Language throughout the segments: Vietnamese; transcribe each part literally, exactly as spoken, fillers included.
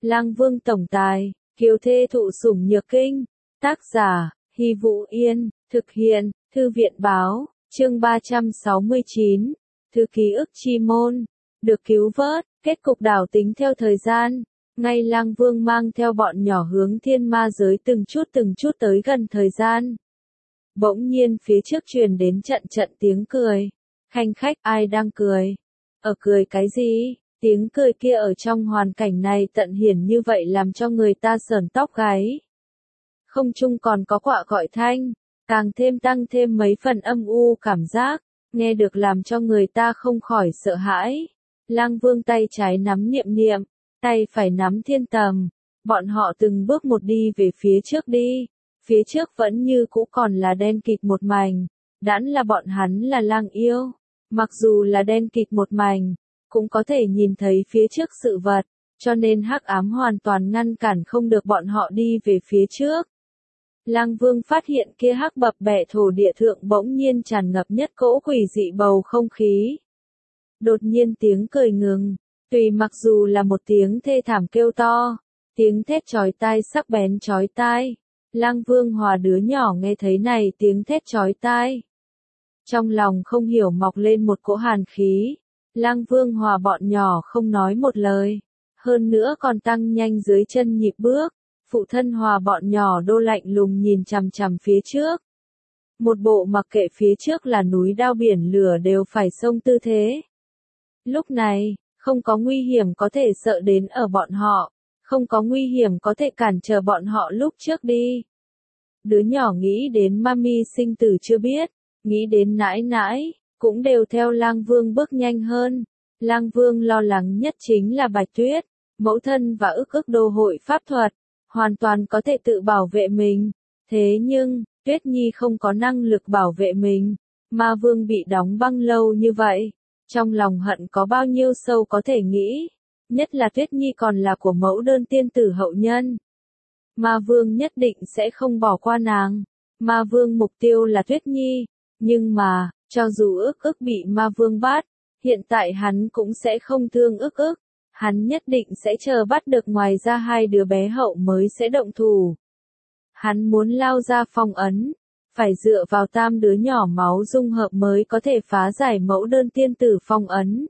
Lang Vương tổng tài, kiều thê thụ sủng nhược kinh. Tác giả, Hy Vũ Yên, thực hiện, Thư viện báo, chương ba trăm sáu mươi chín, Thư ký ức chi môn, được cứu vớt, kết cục đảo tính theo thời gian. Ngay Lang Vương mang theo bọn nhỏ hướng thiên ma giới từng chút từng chút tới gần thời gian. Bỗng nhiên phía trước truyền đến trận trận tiếng cười. Khanh khách, ai đang cười? Ở cười cái gì? Tiếng cười kia ở trong hoàn cảnh này tận hiển như vậy làm cho người ta sởn tóc gáy. Không chung còn có quạ gọi thanh, càng thêm tăng thêm mấy phần âm u cảm giác, nghe được làm cho người ta không khỏi sợ hãi. Lang Vương tay trái nắm niệm niệm, tay phải nắm thiên tầm, bọn họ từng bước một đi về phía trước đi, phía trước vẫn như cũ còn là đen kịt một mảnh, đãn là bọn hắn là lang yêu, mặc dù là đen kịt một mảnh, cũng có thể nhìn thấy phía trước sự vật, cho nên hắc ám hoàn toàn ngăn cản không được bọn họ đi về phía trước. Lang Vương phát hiện kia hắc bập bẹ thổ địa thượng bỗng nhiên tràn ngập nhất cỗ quỷ dị bầu không khí. Đột nhiên tiếng cười ngừng, tùy mặc dù là một tiếng thê thảm kêu to, tiếng thét chói tai sắc bén chói tai. Lang Vương Hòa đứa nhỏ nghe thấy này tiếng thét chói tai, trong lòng không hiểu mọc lên một cỗ hàn khí. Lang Vương Hòa bọn nhỏ không nói một lời, hơn nữa còn tăng nhanh dưới chân nhịp bước. Phụ thân Hòa bọn nhỏ đô lạnh lùng nhìn chằm chằm phía trước. Một bộ mặc kệ phía trước là núi đao biển lửa đều phải xông tư thế. Lúc này, không có nguy hiểm có thể sợ đến ở bọn họ, không có nguy hiểm có thể cản trở bọn họ lúc trước đi. Đứa nhỏ nghĩ đến mami sinh tử chưa biết, nghĩ đến nãi nãi, cũng đều theo Lang Vương bước nhanh hơn. Lang Vương lo lắng nhất chính là Bạch Tuyết, mẫu thân và ức ức đô hội pháp thuật, hoàn toàn có thể tự bảo vệ mình. Thế nhưng, Tuyết Nhi không có năng lực bảo vệ mình, Ma Vương bị đóng băng lâu như vậy, trong lòng hận có bao nhiêu sâu có thể nghĩ, nhất là Tuyết Nhi còn là của mẫu đơn tiên tử hậu nhân. Ma Vương nhất định sẽ không bỏ qua nàng, Ma Vương mục tiêu là Tuyết Nhi, nhưng mà, cho dù ức ức bị Ma Vương bắt, hiện tại hắn cũng sẽ không thương ức ức, hắn nhất định sẽ chờ bắt được ngoài ra hai đứa bé hậu mới sẽ động thủ. Hắn muốn lao ra phong ấn, phải dựa vào tam đứa nhỏ máu dung hợp mới có thể phá giải mẫu đơn tiên tử phong ấn.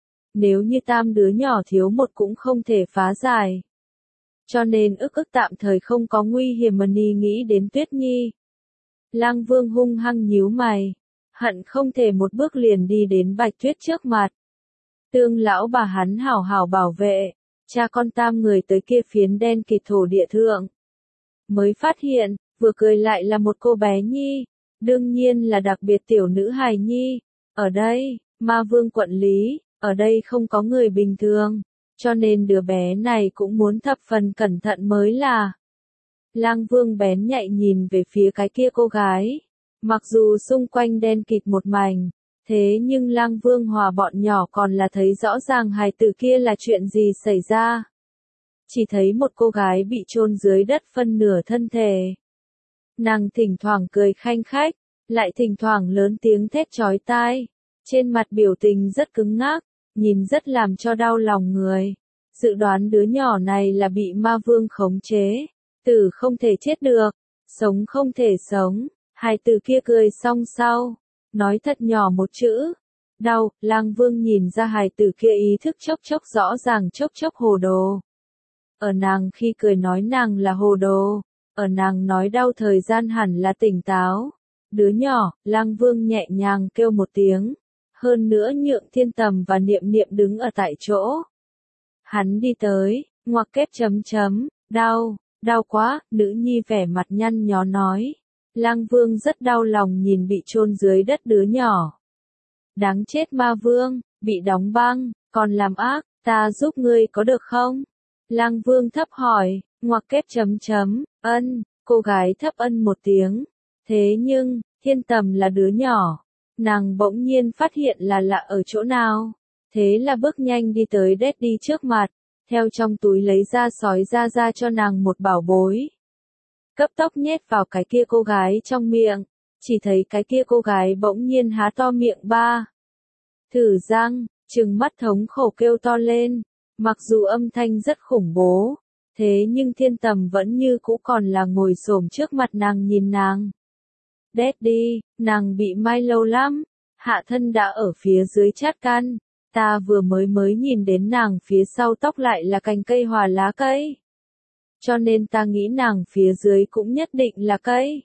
Nếu như tam đứa nhỏ thiếu một cũng không thể phá giải. Cho nên ức ức tạm thời không có nguy hiểm mà ni nghĩ đến Tuyết Nhi. Lang Vương hung hăng nhíu mày, hận không thể một bước liền đi đến Bạch Tuyết trước mặt. Tương lão bà hắn hảo hảo bảo vệ, cha con tam người tới kia phiến đen kịt thổ địa thượng. Mới phát hiện, vừa cười lại là một cô bé nhi, đương nhiên là đặc biệt tiểu nữ hài nhi. Ở đây, Ma Vương quận lý, ở đây không có người bình thường, cho nên đứa bé này cũng muốn thập phần cẩn thận mới là. Lang Vương bén nhạy nhìn về phía cái kia cô gái, mặc dù xung quanh đen kịt một mảnh, thế nhưng Lang Vương Hòa bọn nhỏ còn là thấy rõ ràng hài tử kia là chuyện gì xảy ra. Chỉ thấy một cô gái bị chôn dưới đất phân nửa thân thể. Nàng thỉnh thoảng cười khanh khách, lại thỉnh thoảng lớn tiếng thét chói tai, trên mặt biểu tình rất cứng ngắc, nhìn rất làm cho đau lòng người. Dự đoán đứa nhỏ này là bị Ma Vương khống chế, tử không thể chết được, sống không thể sống. Hài tử kia cười xong sau, nói thật nhỏ một chữ, đau. Lang Vương nhìn ra hài tử kia ý thức chốc chốc rõ ràng chốc chốc hồ đồ. Ở nàng khi cười nói nàng là hồ đồ, ở nàng nói đau thời gian hẳn là tỉnh táo. Đứa nhỏ, Lang Vương nhẹ nhàng kêu một tiếng, hơn nữa nhượng thiên tầm và niệm niệm đứng ở tại chỗ. Hắn đi tới, ngoặc kép chấm chấm, đau, đau quá, nữ nhi vẻ mặt nhăn nhó nói. Lang Vương rất đau lòng nhìn bị chôn dưới đất đứa nhỏ. Đáng chết Ma Vương, bị đóng băng, còn làm ác, ta giúp ngươi có được không? Lang Vương thấp hỏi, ngoặc kép chấm chấm, ân, cô gái thấp ân một tiếng. Thế nhưng, thiên tầm là đứa nhỏ, nàng bỗng nhiên phát hiện là lạ ở chỗ nào. Thế là bước nhanh đi tới Daddy trước mặt, theo trong túi lấy ra sói ra ra cho nàng một bảo bối. Cấp tốc nhét vào cái kia cô gái trong miệng, chỉ thấy cái kia cô gái bỗng nhiên há to miệng ba. Thử răng, trừng mắt thống khổ kêu to lên, Mặc dù âm thanh rất khủng bố, thế nhưng Thiên Tầm vẫn như cũ còn là ngồi xổm trước mặt nàng nhìn nàng. Daddy, nàng bị mai lâu lắm, hạ thân đã ở phía dưới chát căn, ta vừa mới mới nhìn đến nàng phía sau tóc lại là cành cây hòa lá cây. Cho nên ta nghĩ nàng phía dưới cũng nhất định là cây.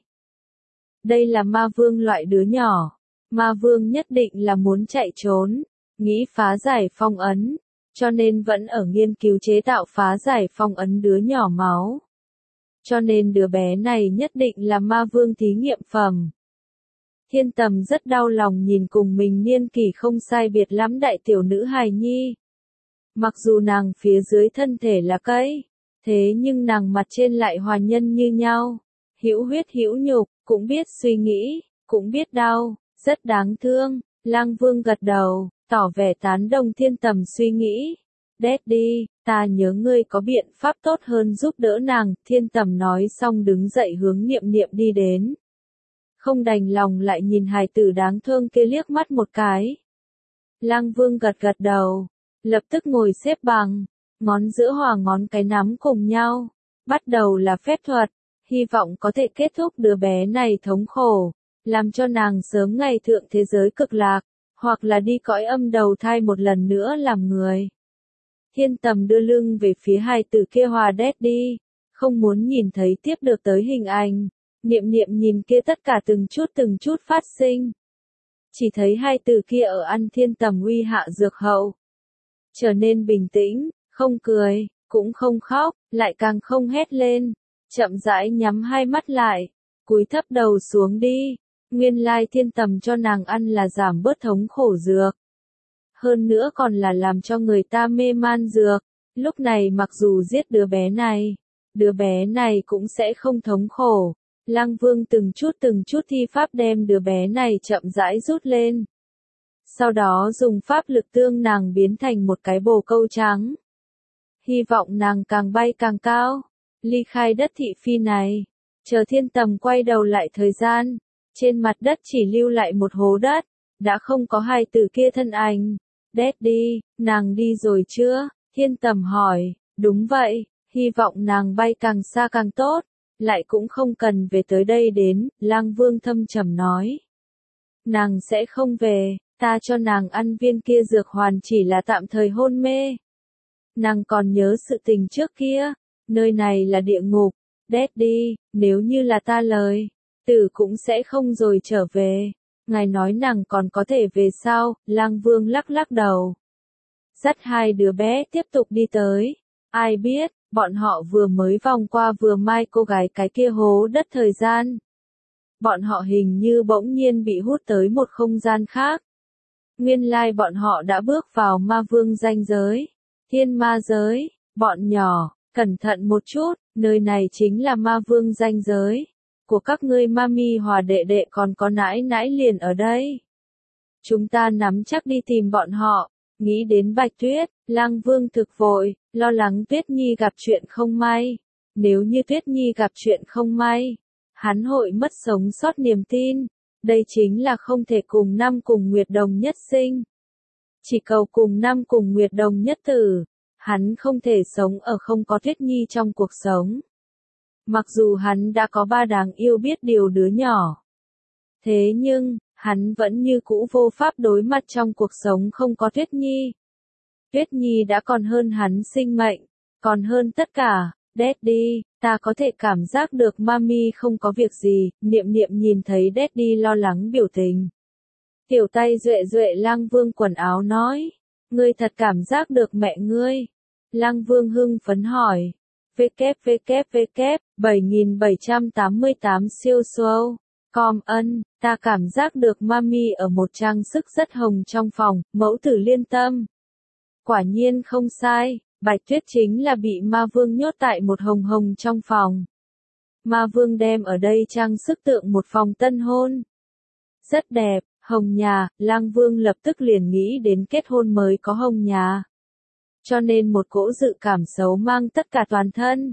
Đây là ma vương loại đứa nhỏ, ma vương nhất định là muốn chạy trốn, nghĩ phá giải phong ấn, cho nên vẫn ở nghiên cứu chế tạo phá giải phong ấn đứa nhỏ máu. Cho nên đứa bé này nhất định là ma vương thí nghiệm phẩm. Thiên Tầm rất đau lòng nhìn cùng mình niên kỷ không sai biệt lắm đại tiểu nữ hài nhi. Mặc dù nàng phía dưới thân thể là cây, thế nhưng nàng mặt trên lại hòa nhân như nhau, hữu huyết hữu nhục, cũng biết suy nghĩ, cũng biết đau, rất đáng thương. Lang Vương gật đầu, tỏ vẻ tán đồng Thiên Tầm suy nghĩ. Daddy, ta nhớ ngươi có biện pháp tốt hơn giúp đỡ nàng. Thiên Tầm nói xong đứng dậy hướng Niệm Niệm đi đến. Không đành lòng lại nhìn hài tử đáng thương kia liếc mắt một cái. Lang Vương gật gật đầu, lập tức ngồi xếp bằng, ngón giữa hòa ngón cái nắm cùng nhau, bắt đầu là phép thuật, hy vọng có thể kết thúc đứa bé này thống khổ, làm cho nàng sớm ngày thượng thế giới cực lạc, hoặc là đi cõi âm đầu thai một lần nữa làm người. Thiên Tầm đưa lưng về phía hài tử kia hòa Daddy, không muốn nhìn thấy tiếp được tới hình ảnh. Niệm Niệm nhìn kia tất cả từng chút từng chút phát sinh. Chỉ thấy hai từ kia ở ăn Thiên Tầm uy hạ dược hậu. Trở nên bình tĩnh, không cười, cũng không khóc, lại càng không hét lên. Chậm rãi nhắm hai mắt lại, cúi thấp đầu xuống đi. Nguyên lai Thiên Tầm cho nàng ăn là giảm bớt thống khổ dược. Hơn nữa còn là làm cho người ta mê man dược. Lúc này mặc dù giết đứa bé này, đứa bé này cũng sẽ không thống khổ. Lang Vương từng chút từng chút thi pháp đem đứa bé này chậm rãi rút lên. Sau đó dùng pháp lực tương nàng biến thành một cái bồ câu trắng. Hy vọng nàng càng bay càng cao, ly khai đất thị phi này. Chờ Thiên Tầm quay đầu lại thời gian, trên mặt đất chỉ lưu lại một hố đất, đã không có hai từ kia thân ảnh. Daddy, nàng đi rồi chưa? Thiên Tầm hỏi. Đúng vậy, hy vọng nàng bay càng xa càng tốt. Lại cũng không cần về tới đây đến, Lang Vương thâm trầm nói. Nàng sẽ không về, ta cho nàng ăn viên kia dược hoàn chỉ là tạm thời hôn mê. Nàng còn nhớ sự tình trước kia, nơi này là địa ngục. Daddy, nếu như là ta lời, tử cũng sẽ không rồi trở về. Ngài nói nàng còn có thể về sao? Lang Vương lắc lắc đầu. Dắt hai đứa bé tiếp tục đi tới. Ai biết, bọn họ vừa mới vòng qua vừa mai cô gái cái kia hố đất thời gian. Bọn họ hình như bỗng nhiên bị hút tới một không gian khác. Nguyên lai bọn họ đã bước vào ma vương ranh giới, thiên ma giới. Bọn nhỏ, cẩn thận một chút, nơi này chính là ma vương ranh giới. Của các ngươi mami hòa đệ đệ còn có nãi nãi liền ở đây. Chúng ta nắm chắc đi tìm bọn họ. Nghĩ đến Bạch Tuyết, Lang Vương thực vội, lo lắng Tuyết Nhi gặp chuyện không may. Nếu như Tuyết Nhi gặp chuyện không may, hắn hội mất sống sót niềm tin. Đây chính là không thể cùng năm cùng Nguyệt Đồng nhất sinh. Chỉ cầu cùng năm cùng Nguyệt Đồng nhất tử. Hắn không thể sống ở không có Tuyết Nhi trong cuộc sống. Mặc dù hắn đã có ba đáng yêu biết điều đứa nhỏ. Thế nhưng, hắn vẫn như cũ vô pháp đối mặt trong cuộc sống không có Tuyết Nhi. Tuyết Nhi đã còn hơn hắn sinh mệnh, còn hơn tất cả. Daddy, ta có thể cảm giác được mami không có việc gì. Niệm Niệm nhìn thấy Daddy lo lắng biểu tình. Tiểu tay duệ duệ Lang Vương quần áo nói. Ngươi thật cảm giác được mẹ ngươi. Lang Vương hưng phấn hỏi. vê vê vê vê bảy nghìn bảy trăm tám mươi tám siêu show. Com ân, ta cảm giác được mami ở một trang sức rất hồng trong phòng, mẫu tử liên tâm. Quả nhiên không sai, Bạch Tuyết chính là bị ma vương nhốt tại một hồng hồng trong phòng. Ma vương đem ở đây trang sức tượng một phòng tân hôn. Rất đẹp, hồng nhà, Lang Vương lập tức liền nghĩ đến kết hôn mới có hồng nhà. Cho nên một cỗ dự cảm xấu mang tất cả toàn thân.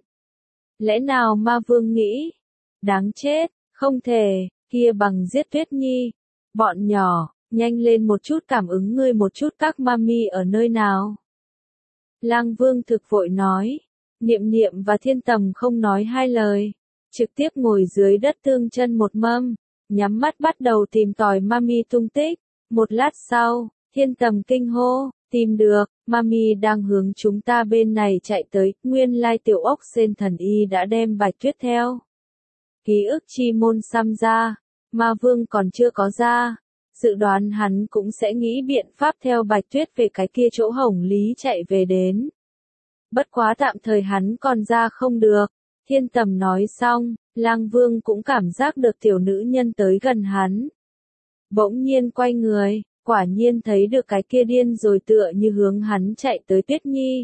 Lẽ nào ma vương nghĩ? Đáng chết, không thể, kia bằng giết Tuyết Nhi. Bọn nhỏ, nhanh lên một chút cảm ứng ngươi một chút các mami ở nơi nào. Lang Vương thực vội nói. Niệm Niệm và Thiên Tầm không nói hai lời, trực tiếp ngồi dưới đất tương chân một mâm, nhắm mắt bắt đầu tìm tòi Mami tung tích. Một lát sau, Thiên Tầm kinh hô, tìm được, Mami đang hướng chúng ta bên này chạy tới, nguyên lai tiểu ốc sên thần y đã đem Bạch Tuyết theo. Ký ức chi môn xăm ra, Ma Vương còn chưa có ra, dự đoán hắn cũng sẽ nghĩ biện pháp theo Bạch Tuyết về cái kia chỗ Hồng Lý chạy về đến. Bất quá tạm thời hắn còn ra không được. Thiên Tầm nói xong, Lang Vương cũng cảm giác được tiểu nữ nhân tới gần hắn. Bỗng nhiên quay người, quả nhiên thấy được cái kia điên rồi tựa như hướng hắn chạy tới Tuyết Nhi.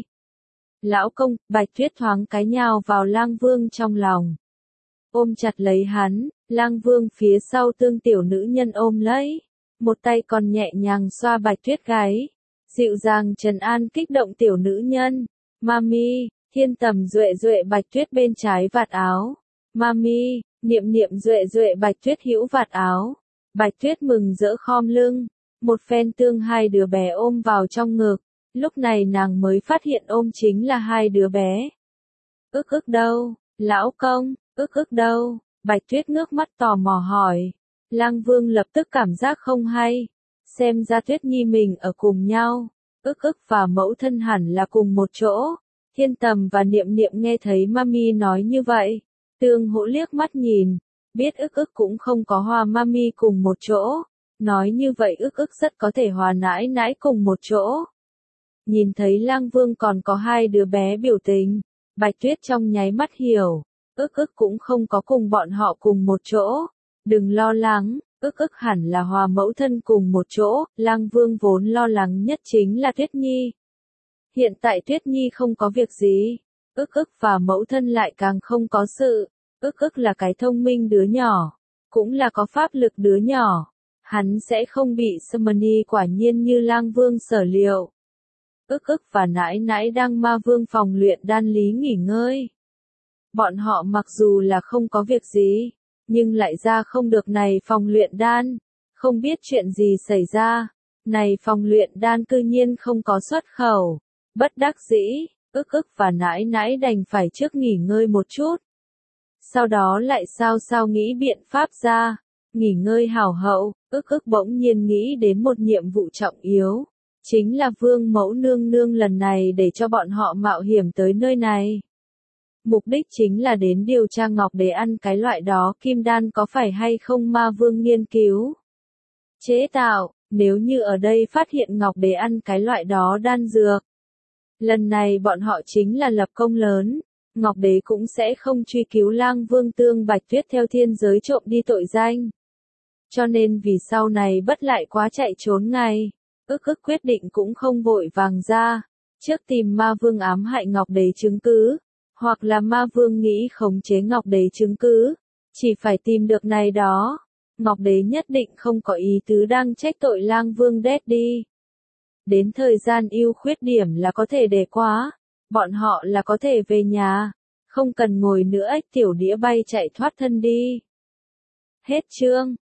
Lão công, Bạch Tuyết thoáng cái nhào vào Lang Vương trong lòng. Ôm chặt lấy hắn, Lang Vương phía sau tương tiểu nữ nhân ôm lấy. Một tay còn nhẹ nhàng xoa Bạch Tuyết gáy. Dịu dàng trấn an kích động tiểu nữ nhân. Mami, Thiên Tầm duệ duệ Bạch Tuyết bên trái vạt áo. Mami, Niệm Niệm duệ duệ Bạch Tuyết hữu vạt áo. Bạch Tuyết mừng rỡ khom lưng, một phen tương hai đứa bé ôm vào trong ngực, lúc này nàng mới phát hiện ôm chính là hai đứa bé. Ức ức đâu, lão công, ức ức đâu, Bạch Tuyết ngước mắt tò mò hỏi. Lang Vương lập tức cảm giác không hay, xem ra Tuyết Nhi mình ở cùng nhau, ức ức và mẫu thân hẳn là cùng một chỗ. Thiên Tầm và Niệm Niệm nghe thấy Mami nói như vậy, tương hỗ liếc mắt nhìn, biết ức ức cũng không có hòa Mami cùng một chỗ, nói như vậy ức ức rất có thể hòa nãi nãi cùng một chỗ. Nhìn thấy Lang Vương còn có hai đứa bé biểu tình, Bạch Tuyết trong nháy mắt hiểu, ức ức cũng không có cùng bọn họ cùng một chỗ, đừng lo lắng, ức ức hẳn là hòa mẫu thân cùng một chỗ. Lang Vương vốn lo lắng nhất chính là Tuyết Nhi. Hiện tại Tuyết Nhi không có việc gì, ức ức và mẫu thân lại càng không có sự. Ức ức là cái thông minh đứa nhỏ, cũng là có pháp lực đứa nhỏ, hắn sẽ không bị Summoning quả nhiên như Lang Vương sở liệu. Ức ức và nãi nãi đang Ma Vương phòng luyện đan lý nghỉ ngơi. Bọn họ mặc dù là không có việc gì, nhưng lại ra không được này phòng luyện đan, không biết chuyện gì xảy ra, này phòng luyện đan cư nhiên không có xuất khẩu, bất đắc dĩ, ức ức và nãi nãi đành phải trước nghỉ ngơi một chút. Sau đó lại sao sao nghĩ biện pháp ra, nghỉ ngơi hảo hậu, ức ức bỗng nhiên nghĩ đến một nhiệm vụ trọng yếu, chính là Vương mẫu nương nương lần này để cho bọn họ mạo hiểm tới nơi này. Mục đích chính là đến điều tra Ngọc Đế ăn cái loại đó kim đan có phải hay không Ma Vương nghiên cứu. Chế tạo, nếu như ở đây phát hiện Ngọc Đế ăn cái loại đó đan dược. Lần này bọn họ chính là lập công lớn. Ngọc Đế cũng sẽ không truy cứu Lang Vương tương Bạch Tuyết theo thiên giới trộm đi tội danh. Cho nên vì sau này bất lại quá chạy trốn ngay, ức ức quyết định cũng không vội vàng ra, trước tìm Ma Vương ám hại Ngọc Đế chứng cứ, hoặc là Ma Vương nghĩ khống chế Ngọc Đế chứng cứ, chỉ phải tìm được này đó. Ngọc Đế nhất định không có ý tứ đang trách tội Lang Vương đét đi. Đến thời gian ưu khuyết điểm là có thể để qua. Bọn họ là có thể về nhà, không cần ngồi nữa ếch tiểu đĩa bay chạy thoát thân đi. Hết chương.